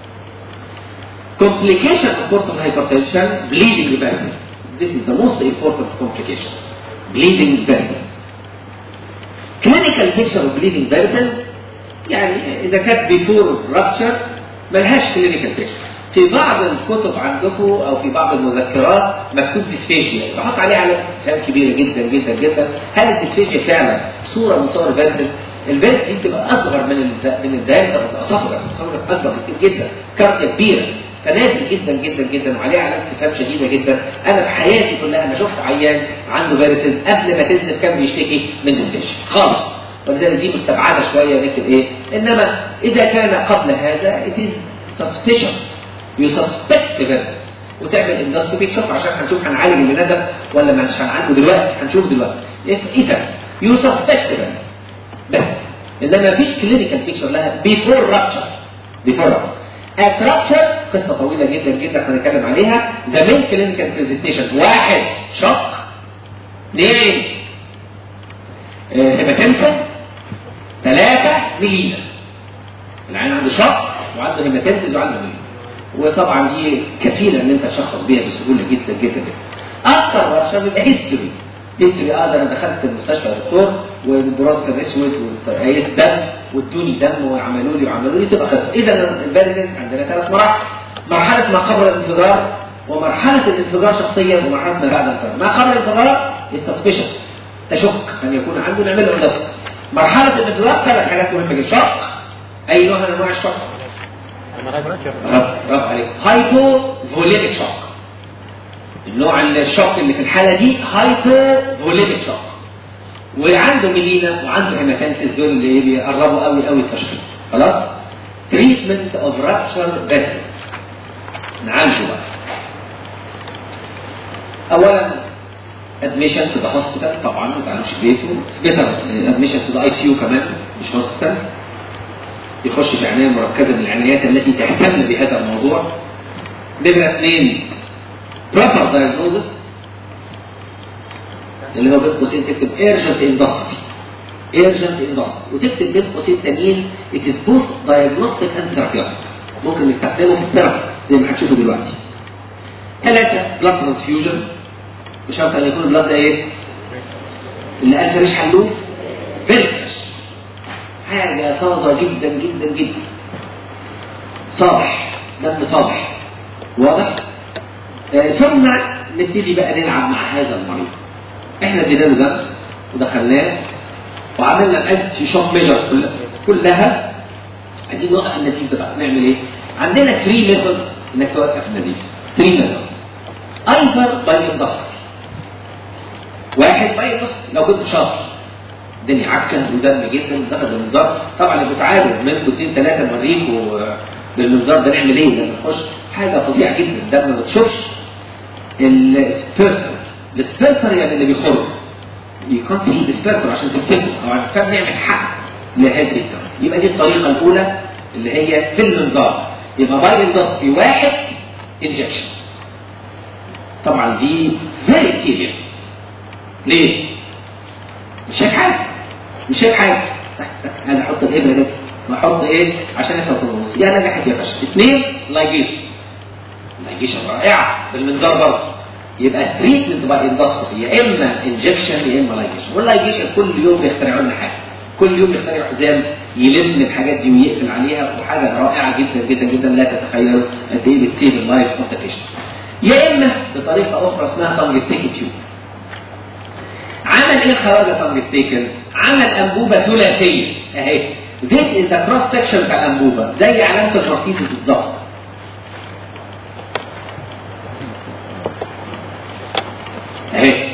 Complication of portal hypertension, bleeding reversal. This is the most important complication. Bleeding reversal. Clinical picture of bleeding reversal يعني إذا كانت before rupture ملهاش clinical picture. في بعض الكتب عندكم أو في بعض المذكرات مكتوب dysphagia، بحط عليه علامة استفهام كبيرة جدا جدا جدا. هل الديسفيجيا فعلا صورة من صور الفيرسل؟ الفيرس دي بتبقى أصغر من الدايركتر بتبقى الأسوفجس أكبر بكتير جدا، كارتة كبيرة. فنازل جدا جدا جدا وعليه علامه استفهام شديده جدا. انا في حياتي كلها ما شفت عيان عنده فيروسز قبل ما تنزل كان بيشتكي من ديسفيشن خالص، ولذلك دي مستبعده شويه. لكن ايه؟ انما اذا كان قبل هذا it is suspicious you suspect فيروس وتعمل اندوسكوبي تشوف عشان هنشوف هنعالج اللي نزل ولا مش هنعالجه دلوقتي، هنشوف دلوقتي. اذا you suspect فيروس بس، انما مفيش كلينيكال بيكتشر لها before rupture. اتراكشر قصه طويله جدا جدا هنتكلم عليها. ذا مين كلينيكال بريزنتيشن: 1 شق، 2 هيماتنسا، 3 ميلينا. العين عنده شق وعنده هيماتنسز وعنده ميلينا، وطبعا دي كفيله ان انت تشخص بيها بسهوله جدا جدا جدا. اكثر ورشه بيبقى هيستوري. انا دخلت المستشفى يا دكتور والبراز كان اسود وقياس دم وادوني دم وعملوا لي تبقى خلص. اذا الفيرجن عندنا 3 مراحل: مرحله ما قبل الانفجار، ومرحله الانفجار شخصيا، ومرحله ما بعد الانفجار. ما قبل الانفجار السسبشن، تشك ان يكون عنده نعمل له اندوسكوبي. مرحله الانفجار 3 حاجات مهمه جدا: شق، اي نوع من انواع الشق؟ برافو عليك، هايبو فوليميك شق. النوع الشوك اللي في الحاله دي هايبو فوليميك شوك، وعنده ميلينا وعنده هيماتنسز، دول اللي بيقربوا قوي قوي التشخيص. خلاص؟ تريتمنت اوف رابشر فيسل، نعالجه بقى. اولا ادميشن تو ذا هوسبيتال، طبعا ما تعالجش في بيته. بيتر ادميشن تو ذا اي سي يو كمان مش هوسبيتال، يخش في عنايه مركزه من العنايات التي تهتم بهذا الموضوع. نمره 2 proper diagnosis اللي هو بين قوسين تكتب urgent endoscopy. urgent endoscopy، وتكتب بين قوسين تانيين it is both diagnostic and therapeutic، ممكن نستخدمه في الثيرابي زي ما هتشوفوا دلوقتي. 3 blood transfusion، بشرط ان يكون البلاد ده ايه؟ اللي قال فريش حلوف فريش، حاجه صادقه جدا جدا جدا، صابح، دم صابح، واضح؟ ثم نبتدي بقى نلعب مع هذا المريض. احنا ادينا له دم ودخلناه وعملنا الانتي شوك ميجرز كلها عايزين نوقف النتيجه بقى. نعمل ايه؟ عندنا 3 ميثودز انك توقف النتيجه. 3 ميثودز ايضا باي اندستري. واحد باي اندستري، لو كنت شاطر الدنيا عكه ودم جدا دخل المنظار، طبعا اللي بتعالج منكم 2 3 نوريكم بالمنظار ده نعمل ايه لما نخش حاجه فظيعه جدا. ده ما بتشوفش السبيرتر يعني اللي بيخرج يكون فيه السبيرتر عشان تمسكه او عشان نعمل حق لهذه الدم. يبقى دي الطريقه الاولى اللي هي في المنظار. يبقى باي اندستري 1 انجكشن. طبعا دي فيري سيريس. ليه؟ مش شايف حاجه انا احط الابره دي واحط ايه عشان افهم النص. يا نجحت يا فشل. 2 لايجيشن رائعه بالمنظار برضه. يبقى تريتمنت باي اندستري يا اما انجكشن يا اما لايجيشن. واللايجيشن كل يوم بيخترعوا لنا حاجه، كل يوم بيخترعوا حزام يلم الحاجات دي ويقفل عليها، وحاجه رائعه جدا جدا جدا لا تتخيلوا قد ايه بتسيب اللايف اوف ذا بيشنت. يا اما بطريقه اخرى اسمها تانجستيكن تيوب. عمل ايه الخراجه تانجستيكن؟ عمل انبوبه ثلاثيه اهي. This is the cross section بتاع الانبوبه زي علامه الرصيد بالظبط. اهي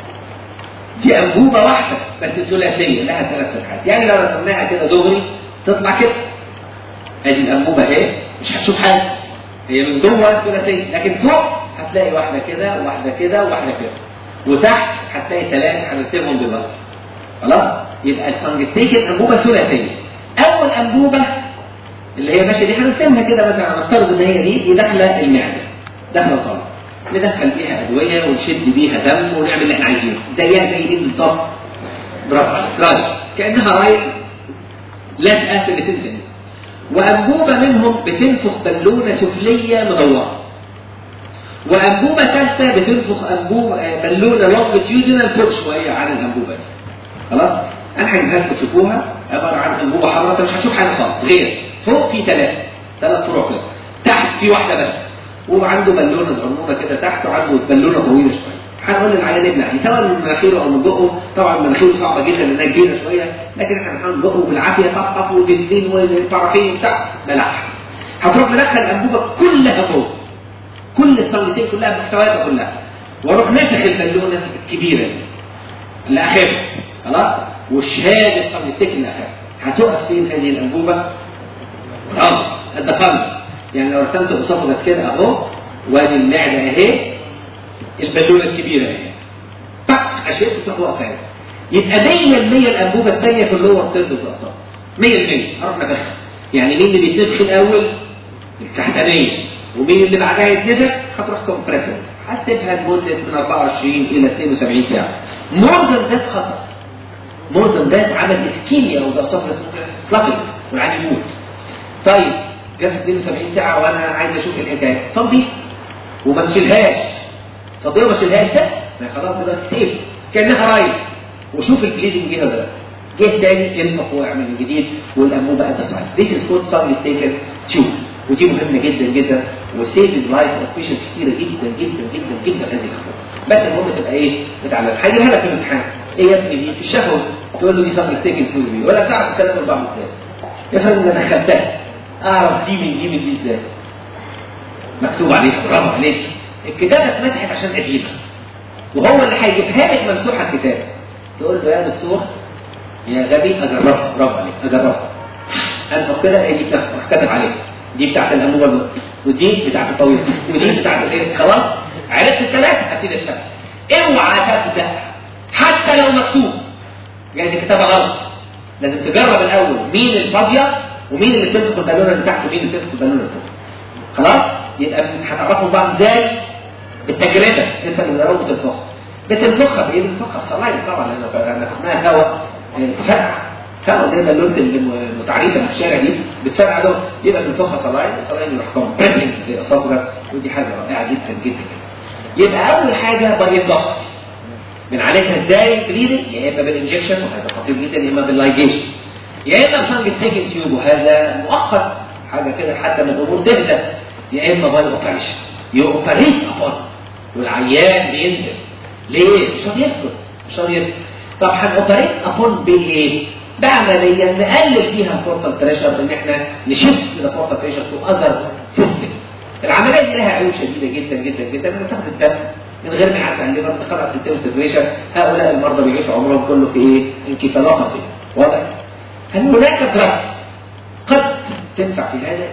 دي انبوبه واحده بس ثلاثيه لها 3 فتحات، يعني لو رسمناها كده دغري تطلع كده. ادي الانبوبه اهي مش هتشوف حاجه، هي من جوه ثلاثيه، لكن فوق هتلاقي واحده كده وواحده كده وواحده كده، وتحت هتلاقي 3 هنرسمهم دلوقتي. خلاص؟ يبقى التانجستيكن انبوبه ثلاثيه. اول انبوبه اللي هي ماشيه دي هنرسمها كده مثلا، نفترض ان هي دي داخله المعده، داخله وطالعه، ندخل بيها ادويه ونشد بيها دم ونعمل اللي احنا عايزينه. زيها زي ايه بالظبط؟ برافو عليك، رايح كانها رايح لازقه في الاثنين تاني. وانبوبه منهم بتنفخ بالونه سفليه مدوره، وانبوبه ثالثه بتنفخ بالونه لونجيتيودينال فوق شويه عن الانبوبه دي. خلاص؟ انا هجيبها لكم تشوفوها، عباره عن انبوبه حمراء انت مش هتشوف حاجه خالص غير فوق في 3 فروع كده، تحت في واحده بس، وعنده بالونه صغنونه كده تحت، وعنده بالونه طويله شويه. هنقول للعيان ابلع سواء من مناخيره او من بقه. طبعا مناخيره صعبه جدا لانها كبيره شويه، لكن احنا هنحاول بقه بالعافيه طفطف وجلدين وفرافين بتاع بلعها. هتروح مدخل الانبوبه كلها فوق، كل الطلتين كلها بمحتوياتها كلها، واروح نافخ البالونه الكبيره دي الاخيره. خلاص؟ وشهاده الطلتين الاخيره هتقف فين هذه الانبوبه؟ الدخل. يعني لو رسمت قصادك كده اهو، وادي المعده اهي، البالونه الكبيره اهي، طق اشياء تروح واقفه. يبقى 100% الانبوبه الثانيه في اللور ثيرد بالظبط 100%. اروح ادخل. يعني مين اللي يتنفخ الاول؟ التحتانيه، ومين اللي بعدها يتنفخ؟ هتروح كومبريسور، هتسيبها لمده من 24 الى 72 ساعه. مور ذان ذات خطر، مور ذان ذات عمل اسكيميا وده صفر سلافيك والعين يموت. طيب جت 72 ساعه وانا عايز اشوف الحكايه، طب دي وما نشيلهاش. طب ليه ما نشيلهاش؟ ده خلاص دلوقتي سيف كانها رايح، وشوف البليدنج جه ولا لا. جه تاني ينفخ واعمل من جديد والانبوبه قد الصحيح. This is called submitted tube، ودي مهمه جدا جدا وسيف اللايف اوف بيشنت كتيره جدا جدا جدا جدا هذه الخطوه. بس المهم تبقى ايه؟ بتعلم هجيبها لك في الامتحان. ايه يا ابني دي؟ في الشفوي تقول له دي submitted tube ولا تعرف الكلام اللي بعمله ازاي؟ افرض ان دخلتها اعرف دي من دي ازاي؟ مكتوب عليها. برافو عليك. الكتابه اتمسحت عشان قديمه، وهو اللي هيجيبها لك ممسوحه الكتابه. تقول له يا دكتور يا غبي اجربها. برافو عليك، اجربها. انفخ كده دي كاتب عليها، دي بتاعت الانبوبه ودي بتاعت الطويله ودي بتاعت الايه. خلاص عرفت الثلاثه هبتدي اشتغل. اوعى تبدا حتى لو مكتوب يعني الكتابه غلط. لازم تجرب الاول مين الفاضيه ومين اللي بتنفخ البالونه اللي تحت ومين اللي بتنفخ البالونه اللي فوق. خلاص يبقى هتعرفوا بعض ازاي؟ بالتجربه. انت اللي جربت بتنفخها بايه؟ بتنفخها بصلايه طبعا لان خدناها هواء تفرقع فاهم زي بالونه المتعريفه في الشارع دي بتفرقع ده يبقى بنفخها صلاين يروح كومبريشن للاسوفجاس ودي حاجه رائعه جدا جدا. يبقى اول حاجه بايوبلاستي بنعالجها ازاي؟ بليدنج يا اما بالانجكشن وهذا خطير جدا يا اما باللايجيشن يا اما بفنج ستيكن تيوب وهذا مؤقت حاجه كده حتى من الامور تهدى يا اما باي اوبريشن يوبريت ابون والعيان بينزل ليه؟ مش راضي يسكت طب هنوبريت ابون بايه؟ بعمليه نقلل فيها البورتال بريشر ان احنا نشفت البورتال بريشر تو اذر سيستم. العمليه دي لها عيوب شديده جدا جدا جدا انك تاخد الدم من غير ما يعدي على الليفر تخلص السيستم سيركيليشن. هؤلاء المرضى بيعيشوا عمرهم كله في ايه؟ انكفالات واضح؟ هل هناك دراج قد تنفع في هذا؟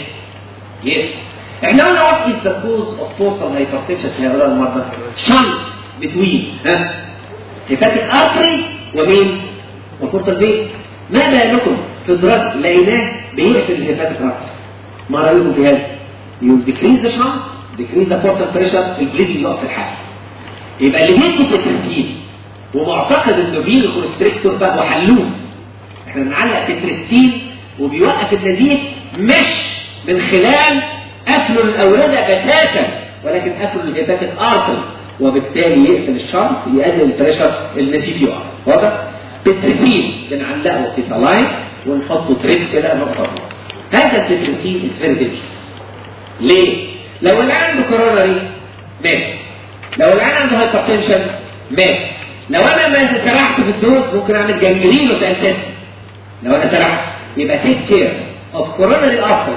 يس احنا قلنا وات از ذا كوز اوف بورتال هايبرتنشن في هؤلاء المرضى شنط بتوين هيباتيك ارتري ومين؟ وبورتال فين. ما بالكم في دراج لقيناه بيقفل الهيباتيك ارتري؟ ما رايكم في هذا؟ يو ديكريز ذا شنط ديكريز ذا بورتال بريشر البليدنج يقف في الحال. يبقى اللي بيدي في التركيب ومعتقد انه فيه كونستريكتور بقى وحلوه احنا بنعلق في التركيب وبيوقف النزيف مش من خلال قفل الاورده بتاتا ولكن قفل الهيباتيك ارتري وبالتالي يقفل الشنط يقلل البريشر النزيف يقع. واضح؟ بالتركيب بنعلقه في صلاين ونحطه تريب كده نقطه. هذا التركيب فيري دينجرس. ليه؟ لو اللي عنده كوروناري مات، لو اللي عنده هايبرتنشن مات، لو انا ما سرحت في الدوز ممكن اعمل جنجرين وتأسس. لو انا سرحت يبقى تيك كير اوف كوروناري ارتري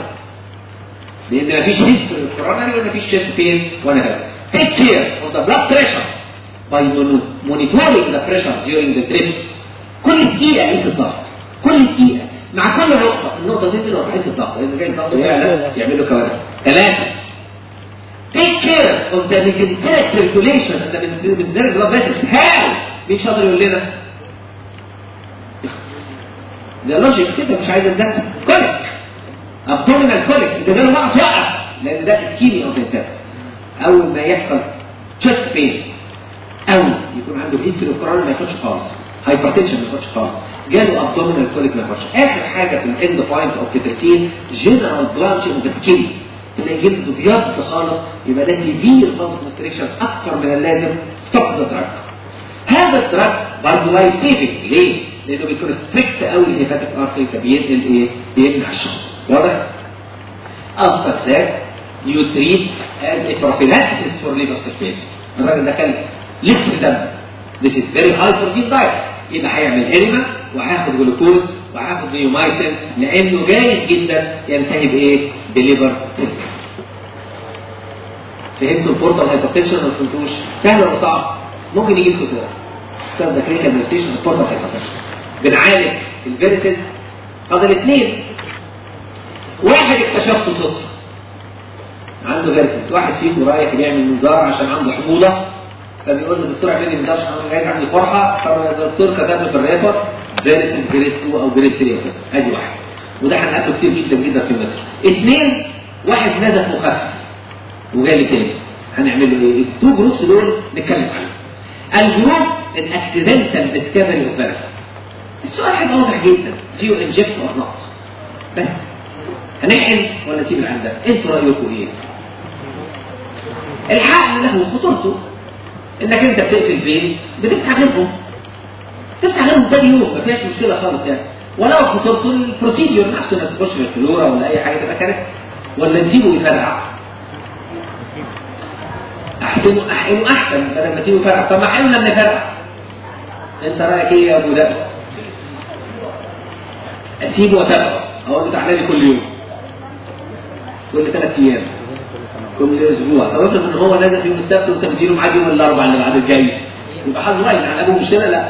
لان مفيش هيستوري كوروناري ولا مفيش شيست بين وانا هذا. تيك كير اوف ذا بلاد بريشر باي مونيتورينج ذا بريشر during the trip. كل دقيقه قيس الضغط، كل دقيقه مع كل نقطه النقطه تنزل وتحس الضغط لان جاي الضغط يعمل له كوارث. 3 take care of the mesenteric circulation and the mesenteric blood vessels. How؟ مين شاطر يقول لنا؟ ده لوجيك كده مش عايز الدم. كوليك abdominal كوليك ده جاله بقى توقف لان ده اسكيمي او تنتهي. اول ما يحصل chest pain او يكون عنده هيستوري اوف كوروناري ما ياخدش خالص، هايبرتنشن ما ياخدش خالص، جاله ابدومينال كوليك ما ياخدش. اخر حاجه في الاند بوينت اوف كيترتين جنرال بلانش اوف ذا سكين تلاقي جلده بيض خالص يبقى ده سيفير فازو كونستريكشن اكثر من اللازم. ستوب ذا دراج. هذا الدراج برضه لايف سيفنج. ليه؟ لانه بيكون ستريكت قوي الهيباتيك ارتري فبينقل ايه؟ بيمنع الشغل. واضح؟ اصلا ذات يو تريت از بروفيلاكسيس فور ليفر سيركيشن. الراجل ده كان لتر دم. This is very high protein diet. يبقى هيعمل إريما وهياخد جلوكوز وهياخد نيومايسين لأنه جايز جدا ينتهي بإيه؟ بليفر سيركيشن. فهمتوا البورتال هايبرتنشن ما فهمتوش؟ سهل ولا صعب؟ ممكن يجيب خسارة. استاذ كلينيكال ميديكيشن البورتال هايبرتنشن. بنعالج الفيرتيز. فاضل 2. واحد اكتشفته صدفة. عنده فيرتيز. واحد فيكم رايح يعمل منظار عشان عنده حموضة فبيقول له الدكتور اعمل لي منظار عشان جاي عندي فرحة فالدكتور كتب له في الريفر فيرتيز جريد 2 أو جريد 3. ادي واحد. وده هنقابله كتير جدا جدا في المدرسة. 2 واحد نزف مخفف وجالي تاني. هنعمل له ايه؟ التو جروبس دول نتكلم عليهم. الجروب الاكسيدنتال ديسكفري اوف فيروس. السؤال هيبقى واضح جدا. فيو انجكت اور نوت. بس هنحقن ولا نسيب العندة؟ انتوا رايكم ايه؟ الحقن له خطورته انك انت بتقفل فين؟ بتفتح غيرهم. تفتح غيرهم تاني يوم ما فيهاش مشكله خالص يعني. ولو خطورته البروسيديور نفسه انك تخش في الفلورا ولا اي حاجه تبقى كارثه. ولا نسيبه يفرقع. احسنه احسن بدل ما تيجي فرقع. طب ما احنا لما نفرقع. انت رايك ايه يا ابو دقه؟ اسيبه واتابعه اقول له تعالى لي كل يوم كل 3 ايام كل اسبوع. طب افرض ان هو نازل في يوم السبت وانت مديله ميعاد يوم الاربعاء اللي بعد الجاي يبقى حظه وحش على ابوه. مش كده؟ لا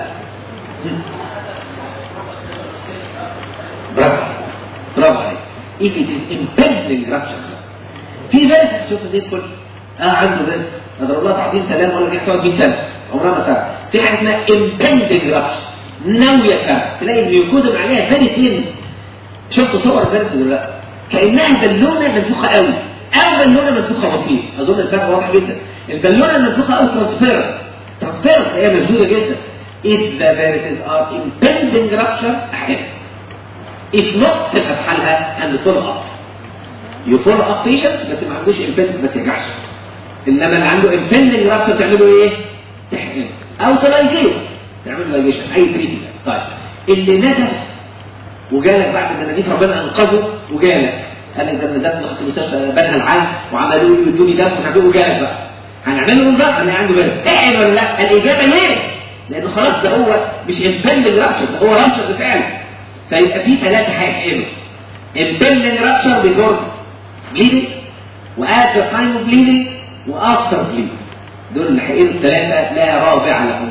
برافو عليك. if it is impending rupture في بس شوف دي كل عنده بس اضرب الله تعطيه سلام ولا يحتاج 100 سنه عمرها ما صار. في حاجه اسمها impending rupture ناويه تلاقي الجلوكوز عليها ثاني ثين. شفتوا صور الفيروس ولا لا؟ كانها بالونه منفوخه قوي او بالونه منفوخه بسيط. اظن الفرق واضح جدا. البالونه المنفوخه قوي ترانسفيرنت هي مشدوده جدا if the varices are impending rupture أحيانا if not تبقى في حالها and follow up يفولو up patient بس ما عندوش impending ما ترجعش. إنما اللي عنده impending rupture تعمله إيه؟ تحقن أو تلايجيش تعمل لايجيشن أي تريتمنت. طيب اللي ندف وجالك بعد ما نجيت ربنا أنقذه وجالك قال لك ده انا دم دخلت المستشفى بنها العام وعملوا لي ادوني دم مش عارف ايه وجالك بقى هنعمل له نظام اللي عنده بالك احنا ولا لا؟ الاجابه ليه؟ لانه خلاص ده هو مش امبندنج رابشر ده هو رابشر بالفعل. فيبقى في ثلاثه هيحقنوا امبندنج رابشر بيفور بليدنج وات ذا تايم اوف بليدنج وافتر بليدنج دول اللي هيحقنوا الثلاثه لا رابع لهم.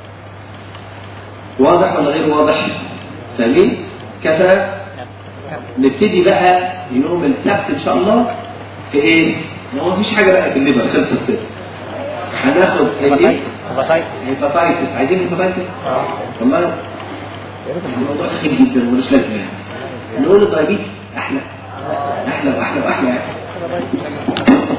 واضح ولا غير واضح؟ فاهمين؟ كفى. نبتدي بقى يوم السبت ان شاء الله في ايه؟ ما هو مفيش حاجه بقى في الليفر خلصت كده. هناخد ايه؟ هيباتايتس. عايزين هيباتايتس؟ والله الموضوع سخيف جدا ومش لازم يعني. نقول الدايابيتس احلى واحلى يعني.